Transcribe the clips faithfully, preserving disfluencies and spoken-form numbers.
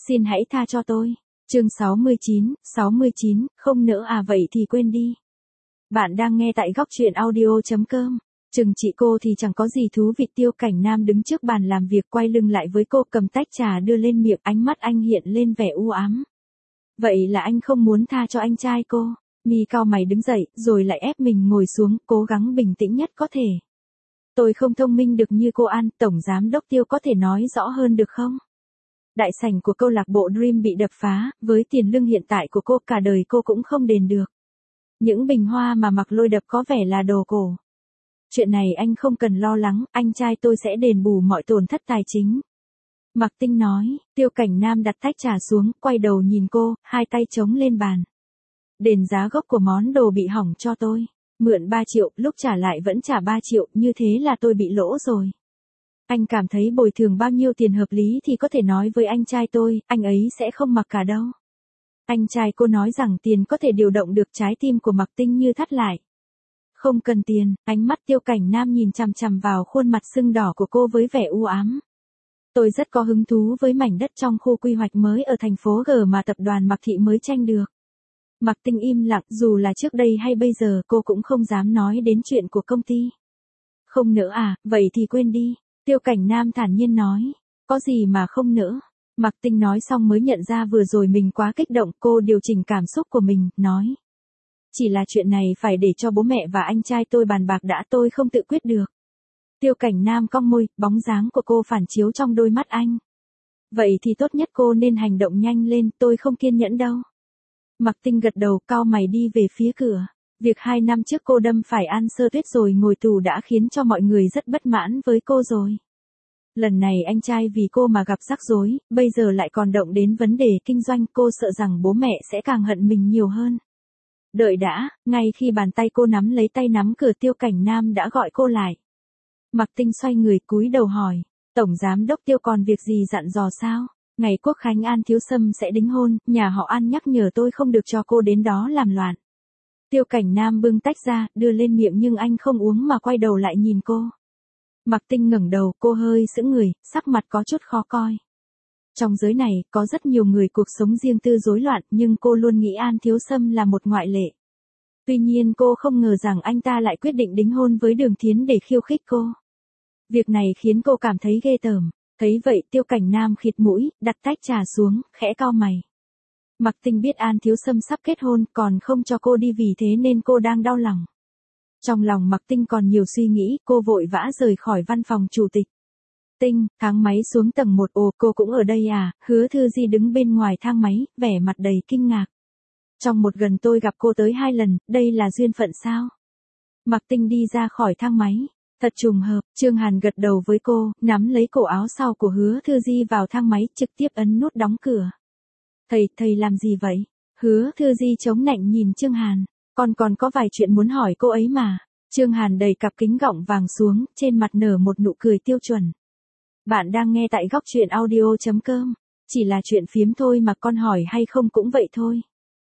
Xin hãy tha cho tôi. Chương sáu mươi chín, sáu mươi chín, không nỡ à vậy thì quên đi. Bạn đang nghe tại góc truyện audio chấm com. Chừng chị cô thì chẳng có gì thú vị. Tiêu Cảnh Nam đứng trước bàn làm việc quay lưng lại với cô, cầm tách trà đưa lên miệng, ánh mắt anh hiện lên vẻ u ám. Vậy là anh không muốn tha cho anh trai cô. Mi cau mày đứng dậy, rồi lại ép mình ngồi xuống, cố gắng bình tĩnh nhất có thể. Tôi không thông minh được như cô An, Tổng Giám đốc Tiêu có thể nói rõ hơn được không? Đại sảnh của câu lạc bộ Dream bị đập phá, với tiền lương hiện tại của cô cả đời cô cũng không đền được. Những bình hoa mà Mạc Lôi đập có vẻ là đồ cổ. Chuyện này anh không cần lo lắng, anh trai tôi sẽ đền bù mọi tổn thất tài chính. Mạc Tinh nói. Tiêu Cảnh Nam đặt tách trà xuống, quay đầu nhìn cô, hai tay chống lên bàn. Đền giá gốc của món đồ bị hỏng cho tôi. Mượn ba triệu, lúc trả lại vẫn trả ba triệu, như thế là tôi bị lỗ rồi. Anh cảm thấy bồi thường bao nhiêu tiền hợp lý thì có thể nói với anh trai tôi, anh ấy sẽ không mặc cả đâu. Anh trai cô nói rằng tiền có thể điều động được trái tim của Mạc Tinh như thắt lại. Không cần tiền, ánh mắt Tiêu Cảnh Nam nhìn chằm chằm vào khuôn mặt sưng đỏ của cô với vẻ u ám. Tôi rất có hứng thú với mảnh đất trong khu quy hoạch mới ở thành phố G mà tập đoàn Mạc Thị mới tranh được. Mạc Tinh im lặng, dù là trước đây hay bây giờ cô cũng không dám nói đến chuyện của công ty. Không nỡ à, vậy thì quên đi. Tiêu Cảnh Nam thản nhiên nói. Có gì mà không nỡ. Mạc Tinh nói xong mới nhận ra vừa rồi mình quá kích động, cô điều chỉnh cảm xúc của mình, nói. Chỉ là chuyện này phải để cho bố mẹ và anh trai tôi bàn bạc đã, tôi không tự quyết được. Tiêu Cảnh Nam cong môi, bóng dáng của cô phản chiếu trong đôi mắt anh. Vậy thì tốt nhất cô nên hành động nhanh lên, tôi không kiên nhẫn đâu. Mạc Tinh gật đầu, cau mày đi về phía cửa. Việc hai năm trước cô đâm phải An Sơ Tuyết rồi ngồi tù đã khiến cho mọi người rất bất mãn với cô rồi. Lần này anh trai vì cô mà gặp rắc rối, bây giờ lại còn động đến vấn đề kinh doanh, cô sợ rằng bố mẹ sẽ càng hận mình nhiều hơn. Đợi đã, ngay khi bàn tay cô nắm lấy tay nắm cửa, Tiêu Cảnh Nam đã gọi cô lại. Mạc Tinh xoay người cúi đầu hỏi, Tổng Giám đốc Tiêu còn việc gì dặn dò sao? Ngày Quốc Khánh An Thiếu Sâm sẽ đính hôn, nhà họ An nhắc nhở tôi không được cho cô đến đó làm loạn. Tiêu Cảnh Nam bưng tách ra, đưa lên miệng nhưng anh không uống mà quay đầu lại nhìn cô. Mạc Tinh ngẩng đầu, cô hơi sững người, sắc mặt có chút khó coi. Trong giới này, có rất nhiều người cuộc sống riêng tư rối loạn, nhưng cô luôn nghĩ An Thiếu Sâm là một ngoại lệ. Tuy nhiên cô không ngờ rằng anh ta lại quyết định đính hôn với Đường Thiến để khiêu khích cô. Việc này khiến cô cảm thấy ghê tởm. Thấy vậy, Tiêu Cảnh Nam khịt mũi, đặt tách trà xuống, khẽ cau mày. Mạc Tinh biết An Thiếu Sâm sắp kết hôn, còn không cho cô đi, vì thế nên cô đang đau lòng. Trong lòng Mạc Tinh còn nhiều suy nghĩ, cô vội vã rời khỏi văn phòng chủ tịch. Tinh, thang máy xuống tầng một. Ồ, cô cũng ở đây à? Hứa Thư Di đứng bên ngoài thang máy, vẻ mặt đầy kinh ngạc. Trong một gần tôi gặp cô tới hai lần, đây là duyên phận sao? Mạc Tinh đi ra khỏi thang máy. Thật trùng hợp, Trương Hàn gật đầu với cô, nắm lấy cổ áo sau của Hứa Thư Di vào thang máy, trực tiếp ấn nút đóng cửa. Thầy, thầy làm gì vậy? Hứa Thư Di chống nạnh nhìn Trương Hàn. Con còn có vài chuyện muốn hỏi cô ấy mà. Trương Hàn đẩy cặp kính gọng vàng xuống, trên mặt nở một nụ cười tiêu chuẩn. Bạn đang nghe tại góc truyện audio chấm com. Chỉ là chuyện phiếm thôi mà, con hỏi hay không cũng vậy thôi.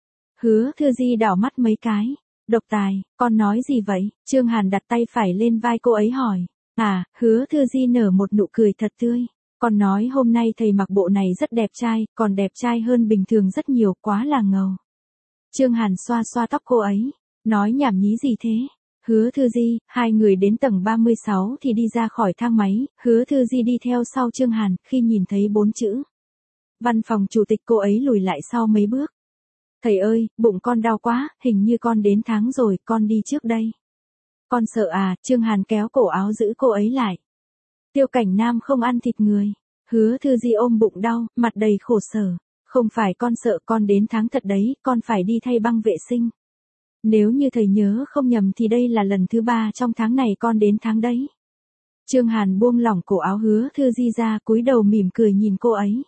Hứa Thư Di đảo mắt mấy cái. Độc tài, con nói gì vậy? Trương Hàn đặt tay phải lên vai cô ấy hỏi. À, Hứa Thư Di nở một nụ cười thật tươi. Con nói hôm nay thầy mặc bộ này rất đẹp trai, còn đẹp trai hơn bình thường rất nhiều, quá là ngầu. Trương Hàn xoa xoa tóc cô ấy. Nói nhảm nhí gì thế? Hứa Thư Di, hai người đến tầng ba mươi sáu thì đi ra khỏi thang máy, Hứa Thư Di đi theo sau Trương Hàn, khi nhìn thấy bốn chữ văn phòng chủ tịch cô ấy lùi lại sau mấy bước. Thầy ơi, bụng con đau quá, hình như con đến tháng rồi, con đi trước đây. Con sợ à? Trương Hàn kéo cổ áo giữ cô ấy lại. Tiêu Cảnh Nam không ăn thịt người. Hứa Thư Di ôm bụng đau, mặt đầy khổ sở. Không phải con sợ, con đến tháng thật đấy, con phải đi thay băng vệ sinh. Nếu như thầy nhớ không nhầm thì đây là lần thứ ba trong tháng này con đến tháng đấy. Trương Hàn buông lỏng cổ áo Hứa Thư Di ra, cúi đầu mỉm cười nhìn cô ấy.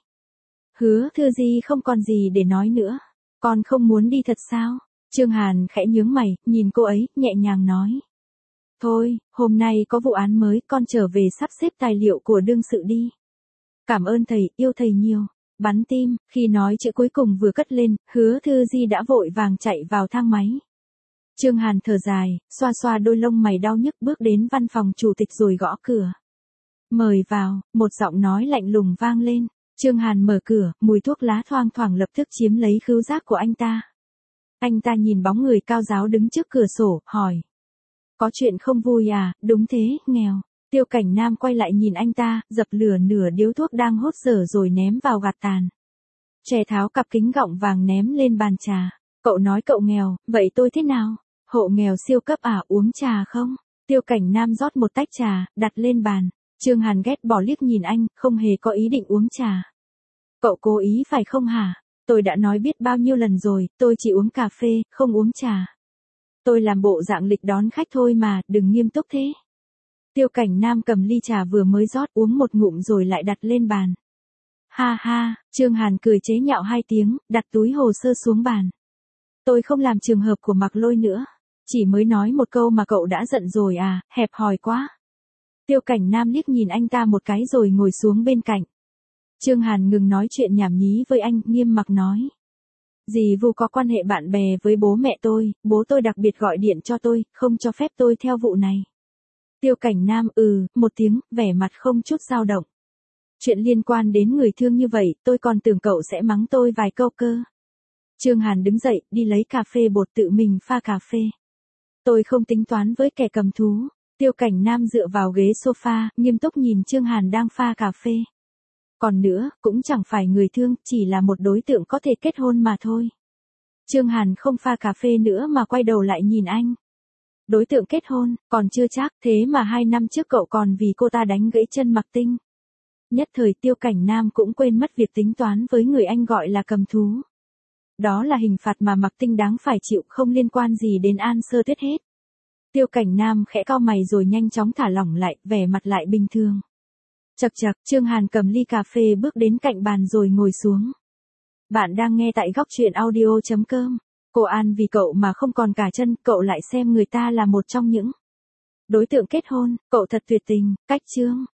Hứa Thư Di không còn gì để nói nữa. Con không muốn đi thật sao? Trương Hàn khẽ nhướng mày, nhìn cô ấy, nhẹ nhàng nói. Thôi, hôm nay có vụ án mới, con trở về sắp xếp tài liệu của đương sự đi. Cảm ơn thầy, yêu thầy nhiều. Bắn tim, khi nói chữ cuối cùng vừa cất lên, Hứa Thư Di đã vội vàng chạy vào thang máy. Trương Hàn thở dài, xoa xoa đôi lông mày đau nhức, bước đến văn phòng chủ tịch rồi gõ cửa. Mời vào, một giọng nói lạnh lùng vang lên. Trương Hàn mở cửa, mùi thuốc lá thoang thoảng lập tức chiếm lấy khứu giác của anh ta. Anh ta nhìn bóng người cao ráo đứng trước cửa sổ, hỏi. Có chuyện không vui à? Đúng thế, nghèo. Tiêu Cảnh Nam quay lại nhìn anh ta, dập lửa nửa điếu thuốc đang hốt dở rồi ném vào gạt tàn. Trẻ tháo cặp kính gọng vàng ném lên bàn trà. Cậu nói cậu nghèo, vậy tôi thế nào? Hộ nghèo siêu cấp à, uống trà không? Tiêu Cảnh Nam rót một tách trà, đặt lên bàn. Trương Hàn ghét bỏ liếc nhìn anh, không hề có ý định uống trà. Cậu cố ý phải không hả? Tôi đã nói biết bao nhiêu lần rồi, tôi chỉ uống cà phê, không uống trà. Tôi làm bộ dạng lịch đón khách thôi mà, đừng nghiêm túc thế. Tiêu Cảnh Nam cầm ly trà vừa mới rót uống một ngụm rồi lại đặt lên bàn. Ha ha, Trương Hàn cười chế nhạo hai tiếng, đặt túi hồ sơ xuống bàn. Tôi không làm trường hợp của Mạc Lôi nữa. Chỉ mới nói một câu mà cậu đã giận rồi à, hẹp hòi quá. Tiêu Cảnh Nam liếc nhìn anh ta một cái rồi ngồi xuống bên cạnh. Trương Hàn ngừng nói chuyện nhảm nhí với anh, nghiêm mặc nói. Dì Vu có quan hệ bạn bè với bố mẹ tôi, bố tôi đặc biệt gọi điện cho tôi, không cho phép tôi theo vụ này. Tiêu Cảnh Nam ừ, một tiếng, vẻ mặt không chút dao động. Chuyện liên quan đến người thương như vậy, tôi còn tưởng cậu sẽ mắng tôi vài câu cơ. Trương Hàn đứng dậy, đi lấy cà phê bột tự mình pha cà phê. Tôi không tính toán với kẻ cầm thú. Tiêu Cảnh Nam dựa vào ghế sofa, nghiêm túc nhìn Trương Hàn đang pha cà phê. Còn nữa, cũng chẳng phải người thương, chỉ là một đối tượng có thể kết hôn mà thôi. Trương Hàn không pha cà phê nữa mà quay đầu lại nhìn anh. Đối tượng kết hôn, còn chưa chắc, thế mà hai năm trước cậu còn vì cô ta đánh gãy chân Mạc Tinh. Nhất thời Tiêu Cảnh Nam cũng quên mất việc tính toán với người anh gọi là cầm thú. Đó là hình phạt mà Mạc Tinh đáng phải chịu, không liên quan gì đến An Sơ Tuyết hết. Tiêu Cảnh Nam khẽ cau mày rồi nhanh chóng thả lỏng lại, vẻ mặt lại bình thường. Chậc chậc, Trương Hàn cầm ly cà phê bước đến cạnh bàn rồi ngồi xuống. Bạn đang nghe tại góc truyện audio chấm com. Cô An vì cậu mà không còn cả chân, cậu lại xem người ta là một trong những đối tượng kết hôn, cậu thật tuyệt tình, cách Trương.